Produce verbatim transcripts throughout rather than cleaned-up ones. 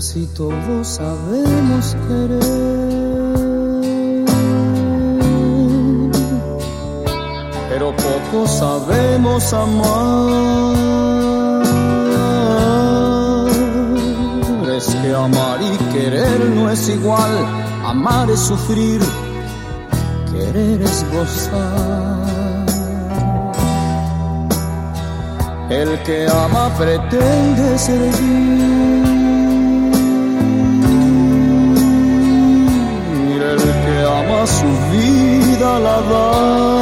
casi todos sabemos querer, pero poco sabemos amar. Es que amar y querer no es igual, amar es sufrir, querer es gozar. El que ama pretende servir, el que ama su vida la da,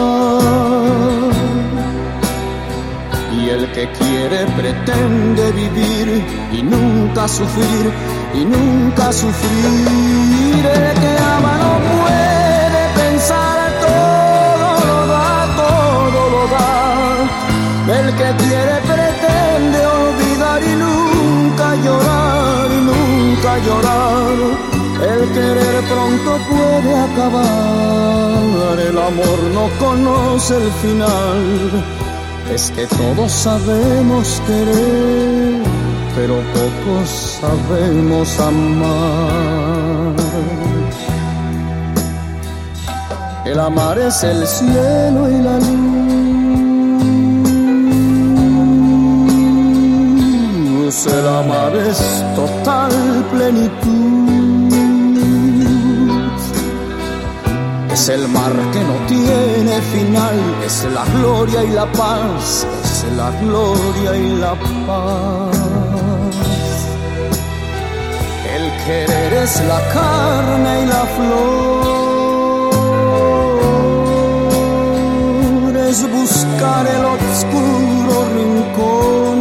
y el que quiere pretende vivir y nunca sufrir, y nunca sufrir. El que ama no puede pensar, todo lo da, todo lo da. El que quiere pretende olvidar y nunca llorar, y nunca llorar. El querer pronto puede acabar, el amor no conoce el final. Es que todos sabemos querer, pero pocos sabemos amar. El amar es el cielo y la luz, el amar es total plenitud. Es el mar que no tiene final, es la gloria y la paz, es la gloria y la paz. El querer es la carne y la flor, es buscar el oscuro rincón,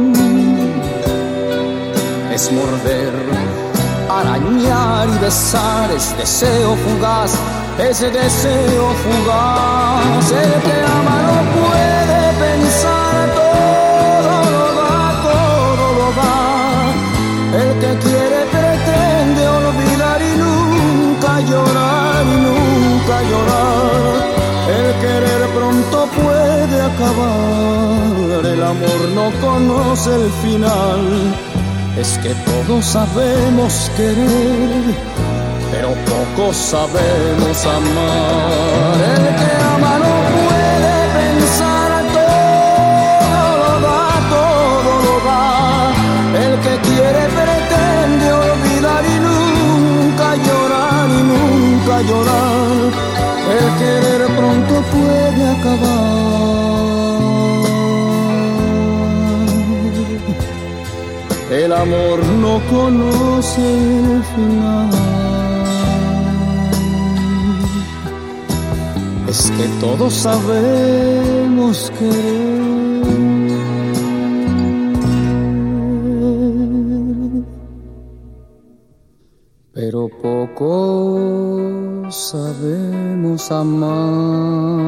es morder, arañar y besar, es deseo fugaz, ese deseo fugaz. El que ama no puede pensar, todo lo da, todo lo da. El que quiere pretende olvidar y nunca llorar, y nunca llorar. El querer pronto puede acabar, el amor no conoce el final. Es que todos sabemos querer, pero pocos sabemos amar. El que ama no puede pensar, todo lo da, todo lo da. El que quiere pretende olvidar y nunca llorar, y nunca llorar. El querer pronto puede acabar, el amor no conoce el final. Es que todos sabemos querer, pero poco sabemos amar.